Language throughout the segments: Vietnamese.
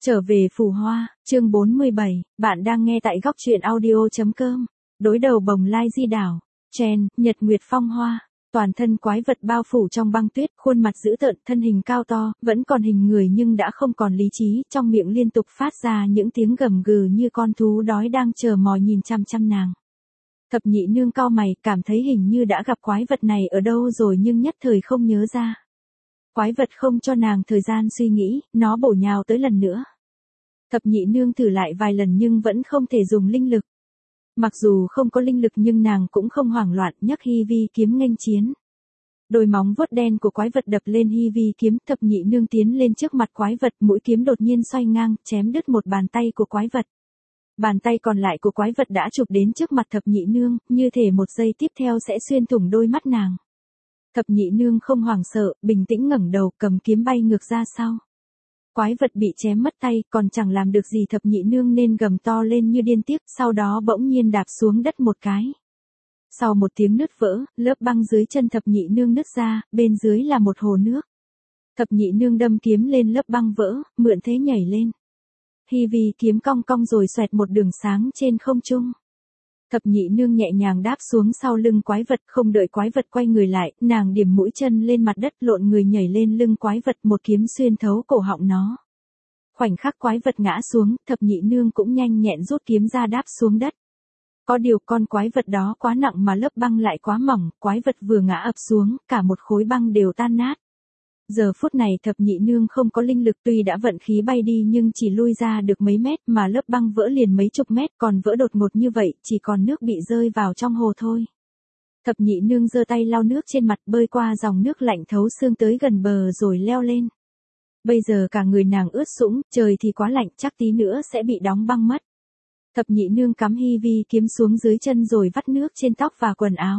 Trở về phù hoa, chương 47, bạn đang nghe tại góc truyện audio.com. Đối đầu bồng lai di đảo, Chen, nhật nguyệt phong hoa, toàn thân quái vật bao phủ trong băng tuyết, khuôn mặt dữ tợn, thân hình cao to, vẫn còn hình người nhưng đã không còn lý trí, trong miệng liên tục phát ra những tiếng gầm gừ như con thú đói đang chờ mồi nhìn chăm chăm nàng. Thập nhị nương cau mày, cảm thấy hình như đã gặp quái vật này ở đâu rồi nhưng nhất thời không nhớ ra. Quái vật không cho nàng thời gian suy nghĩ, nó bổ nhào tới lần nữa. Thập nhị nương thử lại vài lần nhưng vẫn không thể dùng linh lực. Mặc dù không có linh lực nhưng nàng cũng không hoảng loạn, nhấc hy vi kiếm nghênh chiến. Đôi móng vuốt đen của quái vật đập lên hy vi kiếm, thập nhị nương tiến lên trước mặt quái vật, mũi kiếm đột nhiên xoay ngang, chém đứt một bàn tay của quái vật. Bàn tay còn lại của quái vật đã chụp đến trước mặt thập nhị nương, như thể một giây tiếp theo sẽ xuyên thủng đôi mắt nàng. Thập nhị nương không hoảng sợ, bình tĩnh ngẩng đầu, cầm kiếm bay ngược ra sau. Quái vật bị chém mất tay, còn chẳng làm được gì thập nhị nương nên gầm to lên như điên tiếc, sau đó bỗng nhiên đạp xuống đất một cái. Sau một tiếng nứt vỡ, lớp băng dưới chân thập nhị nương nứt ra, bên dưới là một hồ nước. Thập nhị nương đâm kiếm lên lớp băng vỡ, mượn thế nhảy lên. Hy vi kiếm cong cong rồi xoẹt một đường sáng trên không trung. Thập nhị nương nhẹ nhàng đáp xuống sau lưng quái vật, không đợi quái vật quay người lại, nàng điểm mũi chân lên mặt đất, lộn người nhảy lên lưng quái vật, một kiếm xuyên thấu cổ họng nó. Khoảnh khắc quái vật ngã xuống, thập nhị nương cũng nhanh nhẹn rút kiếm ra đáp xuống đất. Có điều con quái vật đó quá nặng mà lớp băng lại quá mỏng, quái vật vừa ngã ập xuống, cả một khối băng đều tan nát. Giờ phút này thập nhị nương không có linh lực, tuy đã vận khí bay đi nhưng chỉ lui ra được mấy mét mà lớp băng vỡ liền mấy chục mét, còn vỡ đột ngột như vậy, chỉ còn nước bị rơi vào trong hồ thôi. Thập nhị nương giơ tay lau nước trên mặt, bơi qua dòng nước lạnh thấu xương tới gần bờ rồi leo lên. Bây giờ cả người nàng ướt sũng, trời thì quá lạnh, chắc tí nữa sẽ bị đóng băng mất. Thập nhị nương cắm hy vi kiếm xuống dưới chân rồi vắt nước trên tóc và quần áo.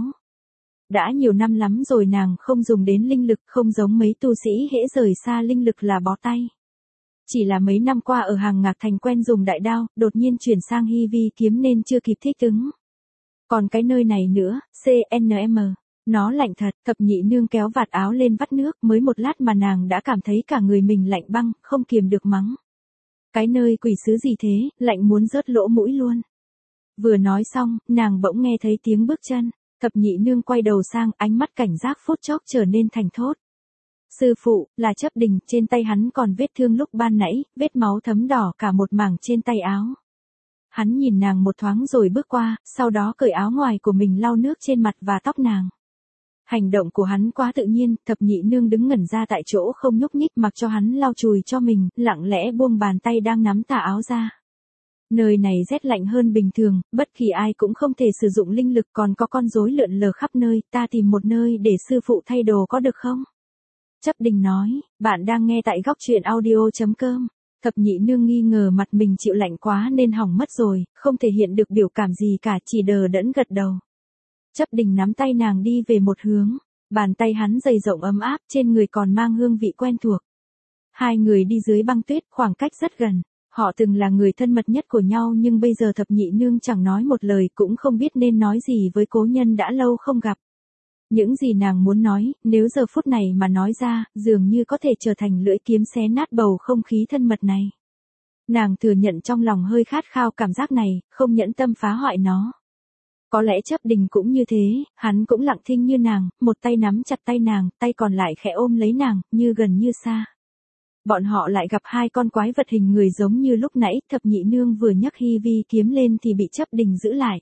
Đã nhiều năm lắm rồi nàng không dùng đến linh lực, không giống mấy tu sĩ hễ rời xa linh lực là bó tay. Chỉ là mấy năm qua ở Hàng Ngạc Thành quen dùng đại đao, đột nhiên chuyển sang hy vi kiếm nên chưa kịp thích ứng. Còn cái nơi này nữa, CNM, nó lạnh thật, thập nhị nương kéo vạt áo lên vắt nước, mới một lát mà nàng đã cảm thấy cả người mình lạnh băng, không kiềm được mắng. Cái nơi quỷ sứ gì thế, lạnh muốn rớt lỗ mũi luôn. Vừa nói xong, nàng bỗng nghe thấy tiếng bước chân. Thập nhị nương quay đầu sang, ánh mắt cảnh giác phút chốc trở nên thành thốt. Sư phụ, là Chấp Đình, trên tay hắn còn vết thương lúc ban nãy, vết máu thấm đỏ cả một mảng trên tay áo. Hắn nhìn nàng một thoáng rồi bước qua, sau đó cởi áo ngoài của mình lau nước trên mặt và tóc nàng. Hành động của hắn quá tự nhiên, thập nhị nương đứng ngẩn ra tại chỗ không nhúc nhích mặc cho hắn lau chùi cho mình, lặng lẽ buông bàn tay đang nắm tà áo ra. Nơi này rét lạnh hơn bình thường, bất kỳ ai cũng không thể sử dụng linh lực, còn có con rối lượn lờ khắp nơi, ta tìm một nơi để sư phụ thay đồ có được không? Chấp Đình nói, bạn đang nghe tại góc truyện audio.com. Thập nhị nương nghi ngờ mặt mình chịu lạnh quá nên hỏng mất rồi, không thể hiện được biểu cảm gì cả, chỉ đờ đẫn gật đầu. Chấp Đình nắm tay nàng đi về một hướng, bàn tay hắn dày rộng ấm áp, trên người còn mang hương vị quen thuộc. Hai người đi dưới băng tuyết, khoảng cách rất gần. Họ từng là người thân mật nhất của nhau nhưng bây giờ thập nhị nương chẳng nói một lời, cũng không biết nên nói gì với cố nhân đã lâu không gặp. Những gì nàng muốn nói, nếu giờ phút này mà nói ra, dường như có thể trở thành lưỡi kiếm xé nát bầu không khí thân mật này. Nàng thừa nhận trong lòng hơi khát khao cảm giác này, không nhẫn tâm phá hoại nó. Có lẽ Chấp Đình cũng như thế, hắn cũng lặng thinh như nàng, một tay nắm chặt tay nàng, tay còn lại khẽ ôm lấy nàng, như gần như xa. Bọn họ lại gặp hai con quái vật hình người giống như lúc nãy, thập nhị nương vừa nhấc hy vi kiếm lên thì bị Chấp Đình giữ lại.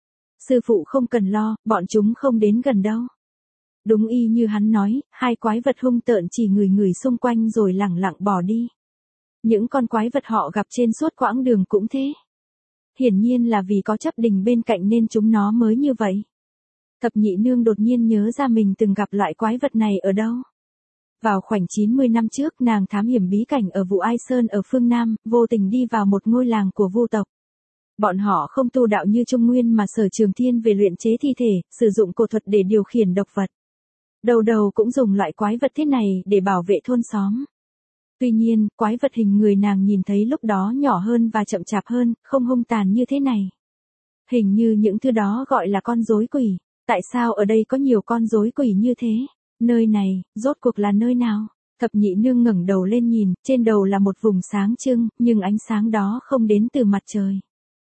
Sư phụ không cần lo, bọn chúng không đến gần đâu. Đúng y như hắn nói, hai quái vật hung tợn chỉ người xung quanh rồi lẳng lặng bỏ đi. Những con quái vật họ gặp trên suốt quãng đường cũng thế. Hiển nhiên là vì có Chấp Đình bên cạnh nên chúng nó mới như vậy. Thập nhị nương đột nhiên nhớ ra mình từng gặp loại quái vật này ở đâu. Vào khoảnh 90 năm trước, nàng thám hiểm bí cảnh ở Vụ Ai Sơn ở phương Nam, vô tình đi vào một ngôi làng của Vu tộc. Bọn họ không tu đạo như Trung Nguyên mà sở trường thiên về luyện chế thi thể, sử dụng cổ thuật để điều khiển độc vật. Đầu đầu cũng dùng loại quái vật thế này để bảo vệ thôn xóm. Tuy nhiên, quái vật hình người nàng nhìn thấy lúc đó nhỏ hơn và chậm chạp hơn, không hung tàn như thế này. Hình như những thứ đó gọi là con rối quỷ. Tại sao ở đây có nhiều con rối quỷ như thế? Nơi này, rốt cuộc là nơi nào? Thập nhị nương ngẩng đầu lên nhìn, trên đầu là một vùng sáng trưng, nhưng ánh sáng đó không đến từ mặt trời.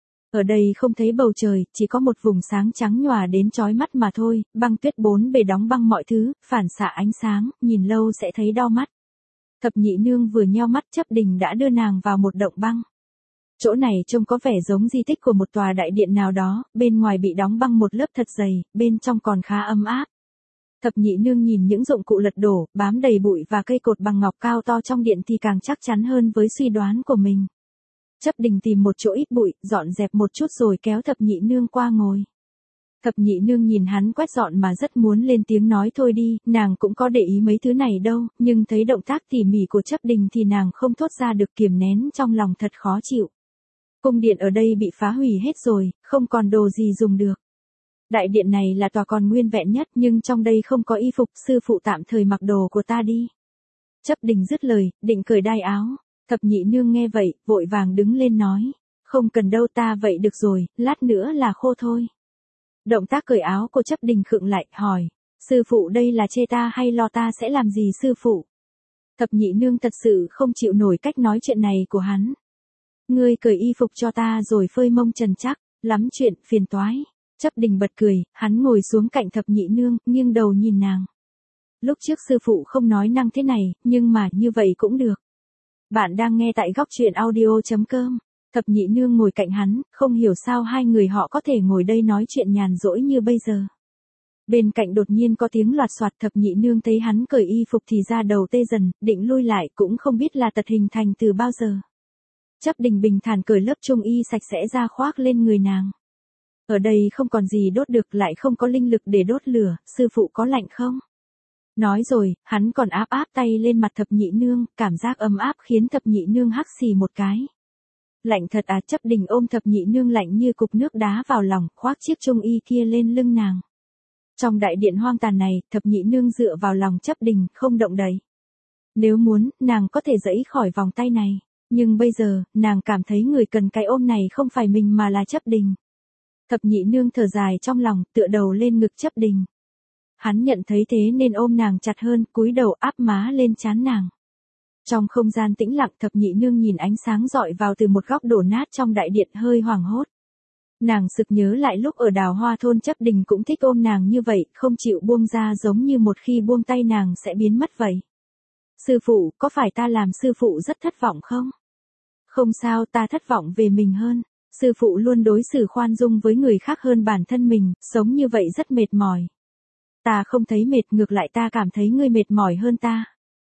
Ở đây không thấy bầu trời, chỉ có một vùng sáng trắng nhòa đến chói mắt mà thôi, băng tuyết bốn bề đóng băng mọi thứ, phản xạ ánh sáng, nhìn lâu sẽ thấy đau mắt. Thập nhị nương vừa nheo mắt, Chấp Đình đã đưa nàng vào một động băng. Chỗ này trông có vẻ giống di tích của một tòa đại điện nào đó, bên ngoài bị đóng băng một lớp thật dày, bên trong còn khá ấm áp. Thập nhị nương nhìn những dụng cụ lật đổ, bám đầy bụi và cây cột bằng ngọc cao to trong điện thì càng chắc chắn hơn với suy đoán của mình. Chấp Đình tìm một chỗ ít bụi, dọn dẹp một chút rồi kéo thập nhị nương qua ngồi. Thập nhị nương nhìn hắn quét dọn mà rất muốn lên tiếng nói thôi đi, nàng cũng có để ý mấy thứ này đâu, nhưng thấy động tác tỉ mỉ của Chấp Đình thì nàng không thốt ra được, kiềm nén trong lòng thật khó chịu. Cung điện ở đây bị phá hủy hết rồi, không còn đồ gì dùng được. Đại điện này là tòa còn nguyên vẹn nhất, nhưng trong đây không có y phục, sư phụ tạm thời mặc đồ của ta đi. Chấp Đình dứt lời, định cởi đai áo. Thập nhị nương nghe vậy, vội vàng đứng lên nói. Không cần đâu, ta vậy được rồi, lát nữa là khô thôi. Động tác cởi áo của Chấp Đình khựng lại, hỏi. Sư phụ đây là chê ta hay lo ta sẽ làm gì sư phụ? Thập nhị nương thật sự không chịu nổi cách nói chuyện này của hắn. Ngươi cởi y phục cho ta rồi phơi mông trần chắc, lắm chuyện, phiền toái. Chấp Đình bật cười, hắn ngồi xuống cạnh thập nhị nương, nghiêng đầu nhìn nàng. Lúc trước sư phụ không nói năng thế này, nhưng mà như vậy cũng được. Bạn đang nghe tại góc truyện audio.com. Thập nhị nương ngồi cạnh hắn, không hiểu sao hai người họ có thể ngồi đây nói chuyện nhàn rỗi như bây giờ. Bên cạnh đột nhiên có tiếng loạt soạt, thập nhị nương thấy hắn cởi y phục thì ra đầu tê dần, định lui lại cũng không biết là tật hình thành từ bao giờ. Chấp Đình bình thản cởi lớp trung y sạch sẽ ra khoác lên người nàng. Ở đây không còn gì đốt được, lại không có linh lực để đốt lửa, sư phụ có lạnh không? Nói rồi, hắn còn áp tay lên mặt thập nhị nương, cảm giác ấm áp khiến thập nhị nương hắc xì một cái. Lạnh thật à? Chấp Đình ôm thập nhị nương lạnh như cục nước đá vào lòng, khoác chiếc trung y kia lên lưng nàng. Trong đại điện hoang tàn này, thập nhị nương dựa vào lòng Chấp Đình, không động đậy. Nếu muốn, nàng có thể giãy khỏi vòng tay này, nhưng bây giờ, nàng cảm thấy người cần cái ôm này không phải mình mà là Chấp Đình. Thập nhị nương thở dài trong lòng, tựa đầu lên ngực Chấp Đình. Hắn nhận thấy thế nên ôm nàng chặt hơn, cúi đầu áp má lên trán nàng. Trong không gian tĩnh lặng, thập nhị nương nhìn ánh sáng rọi vào từ một góc đổ nát trong đại điện, hơi hoảng hốt. Nàng sực nhớ lại lúc ở Đào Hoa thôn Chấp Đình cũng thích ôm nàng như vậy, không chịu buông ra, giống như một khi buông tay nàng sẽ biến mất vậy. Sư phụ, có phải ta làm sư phụ rất thất vọng không? Không sao, ta thất vọng về mình hơn. Sư phụ luôn đối xử khoan dung với người khác hơn bản thân mình, sống như vậy rất mệt mỏi. Ta không thấy mệt, ngược lại ta cảm thấy ngươi mệt mỏi hơn ta.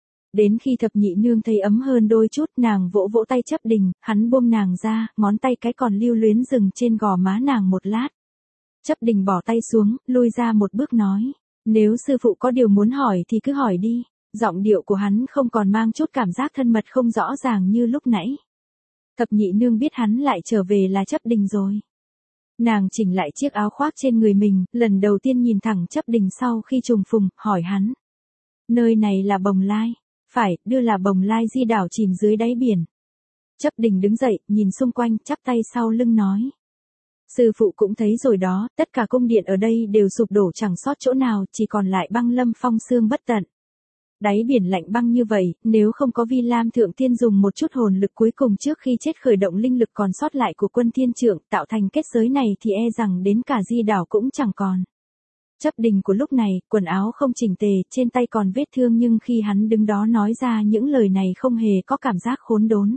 Đến khi thập nhị nương thấy ấm hơn đôi chút, nàng vỗ vỗ tay Chấp Đình, hắn buông nàng ra, ngón tay cái còn lưu luyến dừng trên gò má nàng một lát. Chấp Đình bỏ tay xuống, lui ra một bước nói. Nếu sư phụ có điều muốn hỏi thì cứ hỏi đi. Giọng điệu của hắn không còn mang chút cảm giác thân mật không rõ ràng như lúc nãy. Thập nhị nương biết hắn lại trở về là Chấp Đình rồi. Nàng chỉnh lại chiếc áo khoác trên người mình, lần đầu tiên nhìn thẳng Chấp Đình sau khi trùng phùng, hỏi hắn. Nơi này là Bồng Lai. Phải, đưa là Bồng Lai di đảo chìm dưới đáy biển. Chấp Đình đứng dậy, nhìn xung quanh, chắp tay sau lưng nói. Sư phụ cũng thấy rồi đó, tất cả cung điện ở đây đều sụp đổ chẳng sót chỗ nào, chỉ còn lại băng lâm phong sương bất tận. Đáy biển lạnh băng như vậy, nếu không có Vi Lam Thượng Tiên dùng một chút hồn lực cuối cùng trước khi chết khởi động linh lực còn sót lại của Quân Thiên Trượng tạo thành kết giới này thì e rằng đến cả di đảo cũng chẳng còn. Chấp Đình của lúc này, quần áo không chỉnh tề, trên tay còn vết thương, nhưng khi hắn đứng đó nói ra những lời này không hề có cảm giác khốn đốn.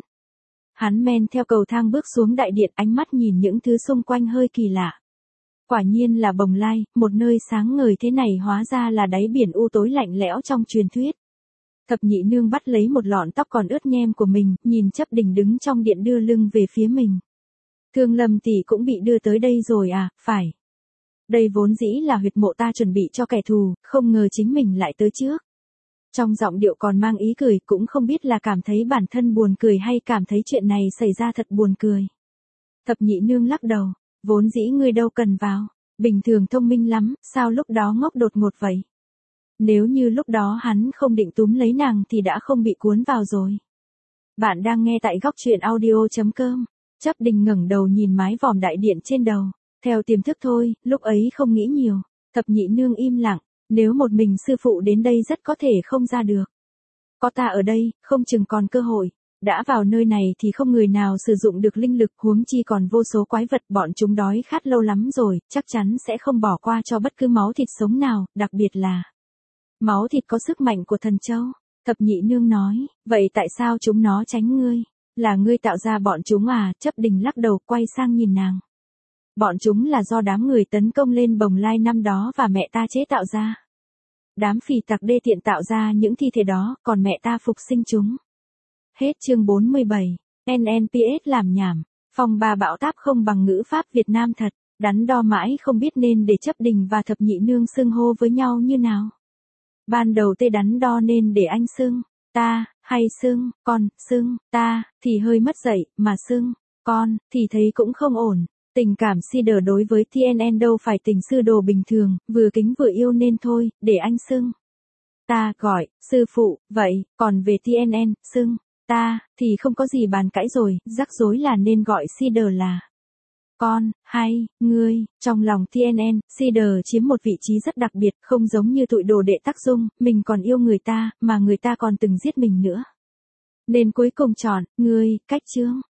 Hắn men theo cầu thang bước xuống đại điện, ánh mắt nhìn những thứ xung quanh hơi kỳ lạ. Quả nhiên là Bồng Lai, một nơi sáng ngời thế này hóa ra là đáy biển u tối lạnh lẽo trong truyền thuyết. Thập nhị nương bắt lấy một lọn tóc còn ướt nhem của mình, nhìn Chấp Đình đứng trong điện đưa lưng về phía mình. Thương Lâm tỷ cũng bị đưa tới đây rồi à? Phải. Đây vốn dĩ là huyệt mộ ta chuẩn bị cho kẻ thù, không ngờ chính mình lại tới trước. Trong giọng điệu còn mang ý cười, cũng không biết là cảm thấy bản thân buồn cười hay cảm thấy chuyện này xảy ra thật buồn cười. Thập nhị nương lắc đầu, vốn dĩ ngươi đâu cần vào, bình thường thông minh lắm, sao lúc đó ngốc đột ngột vậy? Nếu như lúc đó hắn không định túm lấy nàng thì đã không bị cuốn vào rồi. Bạn đang nghe tại góc truyện audio.com. Chấp Đình ngẩng đầu nhìn mái vòm đại điện trên đầu. Theo tiềm thức thôi, lúc ấy không nghĩ nhiều. Thập nhị nương im lặng, nếu một mình sư phụ đến đây rất có thể không ra được. Có ta ở đây, không chừng còn cơ hội. Đã vào nơi này thì không người nào sử dụng được linh lực, huống chi còn vô số quái vật, bọn chúng đói khát lâu lắm rồi, chắc chắn sẽ không bỏ qua cho bất cứ máu thịt sống nào, đặc biệt là máu thịt có sức mạnh của thần châu. Thập nhị nương nói, vậy tại sao chúng nó tránh ngươi? Là ngươi tạo ra bọn chúng à? Chấp Đình lắc đầu quay sang nhìn nàng. Bọn chúng là do đám người tấn công lên Bồng Lai năm đó và mẹ ta chế tạo ra. Đám phì tặc đê tiện tạo ra những thi thể đó, còn mẹ ta phục sinh chúng. Hết chương 47. NNPS làm nhảm. Phong ba bão táp không bằng ngữ pháp Việt Nam thật. Đắn đo mãi không biết nên để Chấp Đình và Thập nhị nương xưng hô với nhau như nào. Ban đầu tê đắn đo nên để anh xưng ta, hay xưng con, xưng ta, thì hơi mất dạy, mà xưng con, thì thấy cũng không ổn. Tình cảm Cider đối với TNN đâu phải tình sư đồ bình thường, vừa kính vừa yêu nên thôi, để anh xưng ta, gọi sư phụ, vậy, còn về TNN, xưng ta, thì không có gì bàn cãi rồi, rắc rối là nên gọi Cider là con, hay, ngươi. Trong lòng TNN, Cider chiếm một vị trí rất đặc biệt, không giống như tụi đồ đệ Tắc Dung, mình còn yêu người ta, mà người ta còn từng giết mình nữa. Nên cuối cùng chọn, ngươi, cách chương.